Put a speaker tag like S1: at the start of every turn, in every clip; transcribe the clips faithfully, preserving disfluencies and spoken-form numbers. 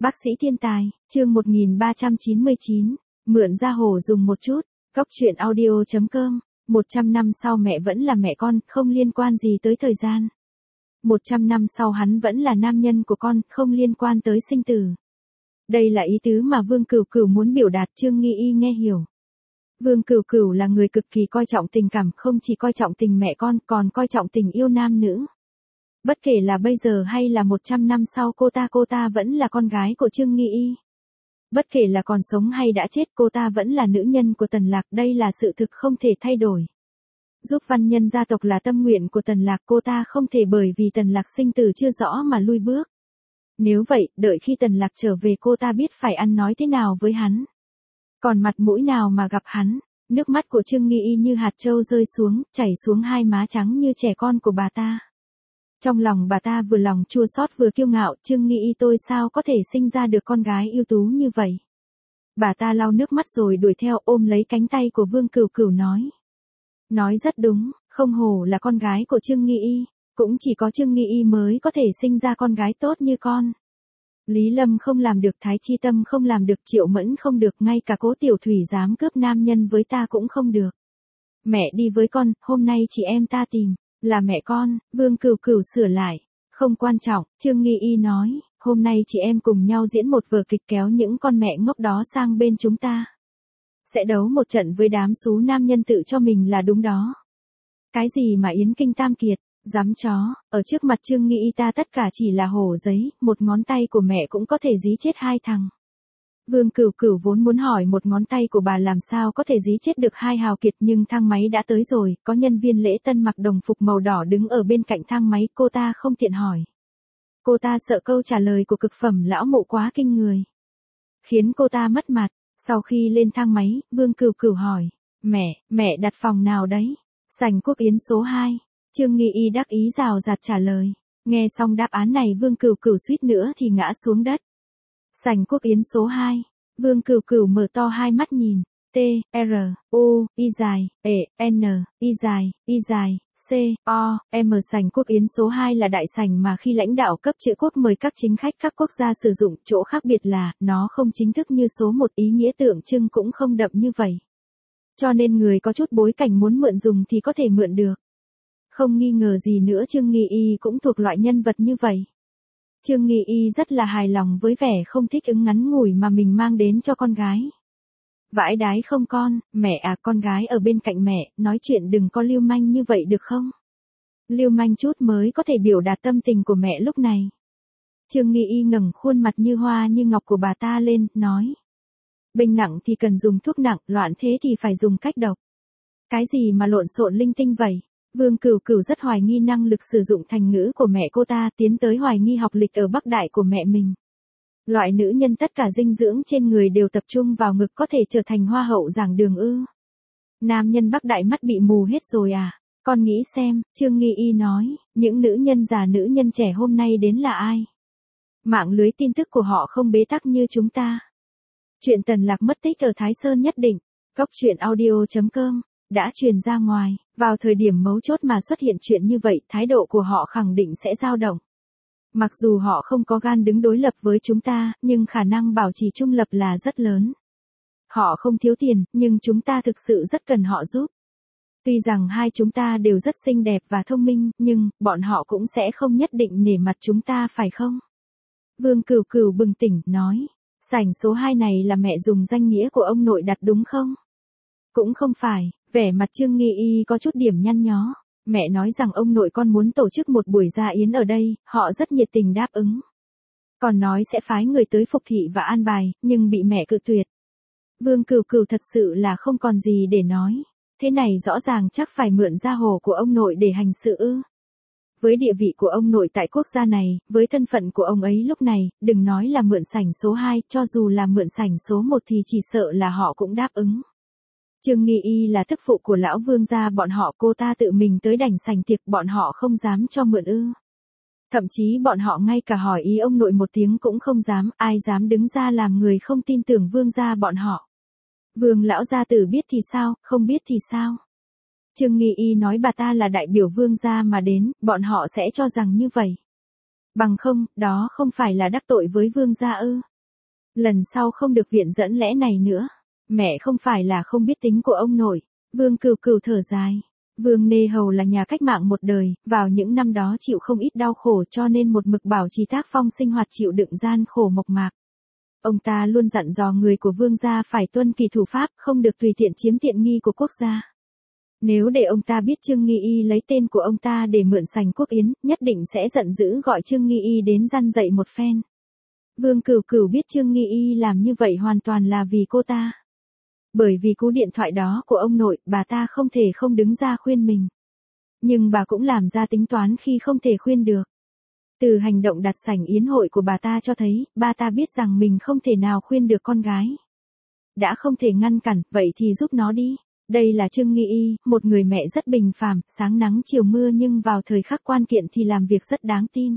S1: Bác sĩ thiên tài, chương một nghìn ba trăm chín mươi chín, mượn da hổ dùng một chút, góc truyện audio chấm com, một trăm năm sau mẹ vẫn là mẹ con, không liên quan gì tới thời gian. một trăm năm sau hắn vẫn là nam nhân của con, không liên quan tới sinh tử. Đây là ý tứ mà Vương Cửu Cửu muốn biểu đạt, Trương Nghi Y nghe hiểu. Vương Cửu Cửu là người cực kỳ coi trọng tình cảm, không chỉ coi trọng tình mẹ con, còn coi trọng tình yêu nam nữ. Bất kể là bây giờ hay là một trăm năm sau cô ta cô ta vẫn là con gái của Trương Nghi Y. Bất kể là còn sống hay đã chết cô ta vẫn là nữ nhân của Tần Lạc, đây là sự thực không thể thay đổi. Giúp văn nhân gia tộc là tâm nguyện của Tần Lạc, cô ta không thể bởi vì Tần Lạc sinh tử chưa rõ mà lui bước. Nếu vậy, đợi khi Tần Lạc trở về cô ta biết phải ăn nói thế nào với hắn. Còn mặt mũi nào mà gặp hắn. Nước mắt của Trương Nghi Y như hạt châu rơi xuống, chảy xuống hai má trắng như trẻ con của bà ta. Trong lòng bà ta vừa lòng chua xót vừa kiêu ngạo, Trương Nghi Y tôi sao có thể sinh ra được con gái ưu tú như vậy. Bà ta lau nước mắt rồi đuổi theo ôm lấy cánh tay của Vương Cửu Cửu nói. Nói rất đúng, không hổ là con gái của Trương Nghi Y, cũng chỉ có Trương Nghi Y mới có thể sinh ra con gái tốt như con. Lý Lâm không làm được, Thái Chi Tâm không làm được, Triệu Mẫn không được, ngay cả Cố Tiểu Thủy dám cướp nam nhân với ta cũng không được. Mẹ đi với con, hôm nay chị em ta tìm, là mẹ con, Vương Cửu Cửu sửa lại. Không quan trọng, Trương Nghi Y nói, hôm nay chị em cùng nhau diễn một vở kịch kéo những con mẹ ngốc đó sang bên chúng ta. Sẽ đấu một trận với đám xú nam nhân tự cho mình là đúng đó. Cái gì mà Yến Kinh Tam Kiệt, dám chó, ở trước mặt Trương Nghi Y ta tất cả chỉ là hổ giấy, một ngón tay của mẹ cũng có thể dí chết hai thằng. Vương Cửu Cửu vốn muốn hỏi một ngón tay của bà làm sao có thể dí chết được hai hào kiệt, nhưng thang máy đã tới rồi, có nhân viên lễ tân mặc đồng phục màu đỏ đứng ở bên cạnh thang máy, cô ta không tiện hỏi. Cô ta sợ câu trả lời của cực phẩm lão mộ quá kinh người, khiến cô ta mất mặt. Sau khi lên thang máy, Vương Cửu Cửu hỏi, mẹ, mẹ đặt phòng nào đấy? Sảnh Quốc Yến số hai. Trương Nghi Y đắc ý rào rạt trả lời. Nghe xong đáp án này Vương Cửu Cửu suýt nữa thì ngã xuống đất. Sảnh Quốc Yến số hai. Vương Cửu Cửu mở to hai mắt nhìn. T, R, U, Y dài, E, N, Y dài, Y dài, C, O, M. Sảnh Quốc Yến số hai là đại sảnh mà khi lãnh đạo cấp chữ quốc mời các chính khách các quốc gia sử dụng, chỗ khác biệt là, nó không chính thức như số một, ý nghĩa tượng trưng cũng không đậm như vậy. Cho nên người có chút bối cảnh muốn mượn dùng thì có thể mượn được. Không nghi ngờ gì nữa Trương Nghi Y cũng thuộc loại nhân vật như vậy. Trương Nghi Y rất là hài lòng với vẻ không thích ứng ngắn ngủi mà mình mang đến cho con gái. Vãi đái không con, mẹ à, con gái ở bên cạnh mẹ, nói chuyện đừng có lưu manh như vậy được không? Lưu manh chút mới có thể biểu đạt tâm tình của mẹ lúc này. Trương Nghi Y ngẩng khuôn mặt như hoa như ngọc của bà ta lên, nói. Bệnh nặng thì cần dùng thuốc nặng, loạn thế thì phải dùng cách độc. Cái gì mà lộn xộn linh tinh vậy? Vương Cửu Cửu rất hoài nghi năng lực sử dụng thành ngữ của mẹ cô ta, tiến tới hoài nghi học lịch ở Bắc Đại của mẹ mình. Loại nữ nhân tất cả dinh dưỡng trên người đều tập trung vào ngực có thể trở thành hoa hậu giảng đường ư? Nam nhân Bắc Đại mắt bị mù hết rồi à? Con nghĩ xem, Trương Nghi Y nói, những nữ nhân già nữ nhân trẻ hôm nay đến là ai? Mạng lưới tin tức của họ không bế tắc như chúng ta. Chuyện Tần Lạc mất tích ở Thái Sơn nhất định, góc truyện audio chấm com, đã truyền ra ngoài, vào thời điểm mấu chốt mà xuất hiện chuyện như vậy, thái độ của họ khẳng định sẽ dao động. Mặc dù họ không có gan đứng đối lập với chúng ta, nhưng khả năng bảo trì trung lập là rất lớn. Họ không thiếu tiền, nhưng chúng ta thực sự rất cần họ giúp. Tuy rằng hai chúng ta đều rất xinh đẹp và thông minh, nhưng, bọn họ cũng sẽ không nhất định nể mặt chúng ta phải không? Vương Cửu Cửu bừng tỉnh, nói. Sảnh số hai này là mẹ dùng danh nghĩa của ông nội đặt đúng không? Cũng không phải, vẻ mặt Trương Nghi Y có chút điểm nhăn nhó. Mẹ nói rằng ông nội con muốn tổ chức một buổi gia yến ở đây, họ rất nhiệt tình đáp ứng. Còn nói sẽ phái người tới phục thị và an bài, nhưng bị mẹ cự tuyệt. Vương Cửu Cửu thật sự là không còn gì để nói. Thế này rõ ràng chắc phải mượn da hổ của ông nội để hành sự ư. Với địa vị của ông nội tại quốc gia này, với thân phận của ông ấy lúc này, đừng nói là mượn sảnh số hai, cho dù là mượn sảnh số một thì chỉ sợ là họ cũng đáp ứng. Trương Nghi Y là thức phụ của lão vương gia bọn họ, cô ta tự mình tới đảnh sảnh tiệc, bọn họ không dám cho mượn ư. Thậm chí bọn họ ngay cả hỏi ý ông nội một tiếng cũng không dám, ai dám đứng ra làm người không tin tưởng vương gia bọn họ. Vương lão gia tử biết thì sao, không biết thì sao? Trương Nghi Y nói bà ta là đại biểu vương gia mà đến, bọn họ sẽ cho rằng như vậy. Bằng không, đó không phải là đắc tội với vương gia ư? Lần sau không được viện dẫn lẽ này nữa. Mẹ không phải là không biết tính của ông nội. Vương Cửu Cửu thở dài. Vương Nê Hầu là nhà cách mạng một đời, vào những năm đó chịu không ít đau khổ cho nên một mực bảo trì tác phong sinh hoạt chịu đựng gian khổ mộc mạc. Ông ta luôn dặn dò người của vương gia phải tuân kỳ thủ pháp, không được tùy tiện chiếm tiện nghi của quốc gia. Nếu để ông ta biết Trương Nghi Y lấy tên của ông ta để mượn sành quốc yến, nhất định sẽ giận dữ gọi Trương Nghi Y đến răn dạy một phen. Vương Cửu Cửu biết Trương Nghi Y làm như vậy hoàn toàn là vì cô ta. Bởi vì cú điện thoại đó của ông nội, bà ta không thể không đứng ra khuyên mình. Nhưng bà cũng làm ra tính toán khi không thể khuyên được. Từ hành động đặt sảnh yến hội của bà ta cho thấy, bà ta biết rằng mình không thể nào khuyên được con gái. Đã không thể ngăn cản, vậy thì giúp nó đi. Đây là Trương Nghi Y, một người mẹ rất bình phàm, sáng nắng chiều mưa nhưng vào thời khắc quan kiện thì làm việc rất đáng tin.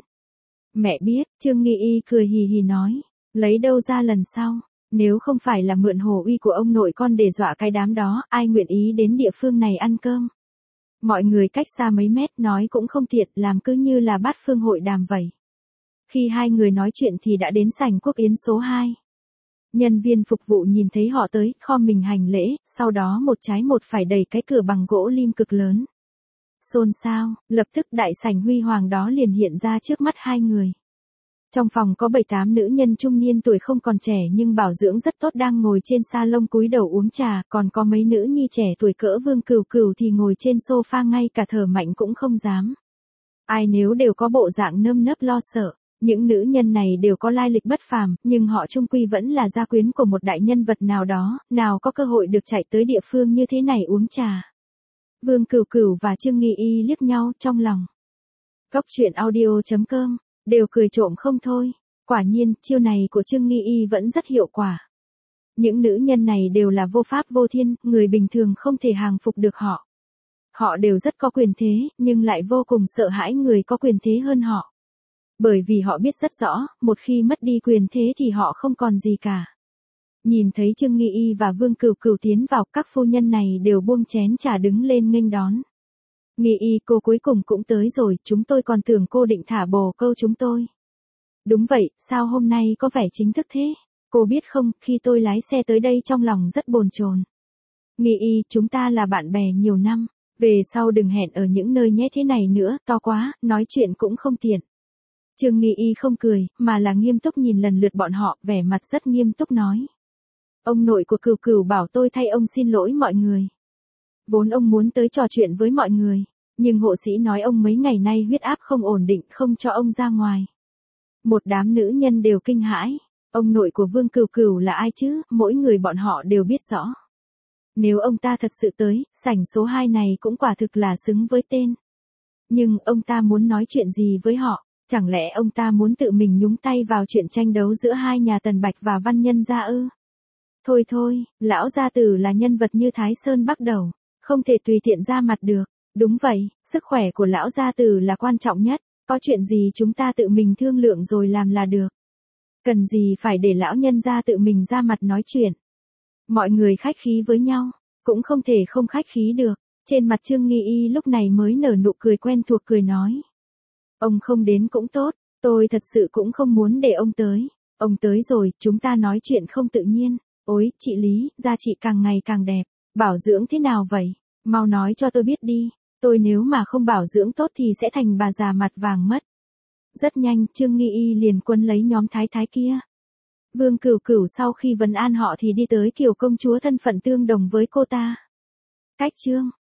S1: Mẹ biết, Trương Nghi Y cười hì hì nói, lấy đâu ra lần sau, nếu không phải là mượn hổ uy của ông nội con để dọa cái đám đó, ai nguyện ý đến địa phương này ăn cơm. Mọi người cách xa mấy mét nói cũng không tiện, làm cứ như là bát phương hội đàm vậy. Khi hai người nói chuyện thì đã đến sảnh quốc yến số hai. Nhân viên phục vụ nhìn thấy họ tới, khom mình hành lễ, sau đó một trái một phải đẩy cái cửa bằng gỗ lim cực lớn. Xôn xao, lập tức đại sảnh huy hoàng đó liền hiện ra trước mắt hai người. Trong phòng có bảy tám nữ nhân trung niên tuổi không còn trẻ nhưng bảo dưỡng rất tốt đang ngồi trên salon cúi đầu uống trà, còn có mấy nữ nhi trẻ tuổi cỡ Vương Cửu Cửu thì ngồi trên sofa ngay cả thở mạnh cũng không dám. Ai nếu đều có bộ dạng nơm nớp lo sợ. Những nữ nhân này đều có lai lịch bất phàm, nhưng họ chung quy vẫn là gia quyến của một đại nhân vật nào đó, nào có cơ hội được chạy tới địa phương như thế này uống trà. Vương Cửu Cửu và Trương Nghi Y liếc nhau trong lòng. Cốc truyện audio chấm com, đều cười trộm không thôi. Quả nhiên, chiêu này của Trương Nghi Y vẫn rất hiệu quả. Những nữ nhân này đều là vô pháp vô thiên, người bình thường không thể hàng phục được họ. Họ đều rất có quyền thế, nhưng lại vô cùng sợ hãi người có quyền thế hơn họ. Bởi vì họ biết rất rõ, một khi mất đi quyền thế thì họ không còn gì cả. Nhìn thấy Trương Nghi Y và Vương Cửu Cửu tiến vào, các phu nhân này đều buông chén trà đứng lên nghênh đón. Nghi Y cô cuối cùng cũng tới rồi, chúng tôi còn tưởng cô định thả bồ câu chúng tôi. Đúng vậy, sao hôm nay có vẻ chính thức thế? Cô biết không, khi tôi lái xe tới đây trong lòng rất bồn chồn. Nghi Y, chúng ta là bạn bè nhiều năm, về sau đừng hẹn ở những nơi nhé thế này nữa, to quá, nói chuyện cũng không tiện. Trương Nghi Y không cười, mà là nghiêm túc nhìn lần lượt bọn họ, vẻ mặt rất nghiêm túc nói. Ông nội của Cửu Cửu bảo tôi thay ông xin lỗi mọi người. Vốn ông muốn tới trò chuyện với mọi người, nhưng hộ sĩ nói ông mấy ngày nay huyết áp không ổn định, không cho ông ra ngoài. Một đám nữ nhân đều kinh hãi, ông nội của Vương Cửu Cửu là ai chứ, mỗi người bọn họ đều biết rõ. Nếu ông ta thật sự tới, sảnh số hai này cũng quả thực là xứng với tên. Nhưng ông ta muốn nói chuyện gì với họ? Chẳng lẽ ông ta muốn tự mình nhúng tay vào chuyện tranh đấu giữa hai nhà Tần Bạch và Văn Nhân gia ư? Thôi thôi, lão gia tử là nhân vật như Thái Sơn Bắc Đầu, không thể tùy tiện ra mặt được. Đúng vậy, sức khỏe của lão gia tử là quan trọng nhất, có chuyện gì chúng ta tự mình thương lượng rồi làm là được. Cần gì phải để lão nhân gia tự mình ra mặt nói chuyện. Mọi người khách khí với nhau, cũng không thể không khách khí được. Trên mặt Trương Nghi Y lúc này mới nở nụ cười quen thuộc cười nói. Ông không đến cũng tốt, tôi thật sự cũng không muốn để ông tới. Ông tới rồi, chúng ta nói chuyện không tự nhiên. Ôi, chị Lý, da chị càng ngày càng đẹp. Bảo dưỡng thế nào vậy? Mau nói cho tôi biết đi. Tôi nếu mà không bảo dưỡng tốt thì sẽ thành bà già mặt vàng mất. Rất nhanh, Trương Nghi Y liền quấn lấy nhóm thái thái kia. Vương Cửu Cửu sau khi vấn an họ thì đi tới kiểu công chúa thân phận tương đồng với cô ta. Cách Trương,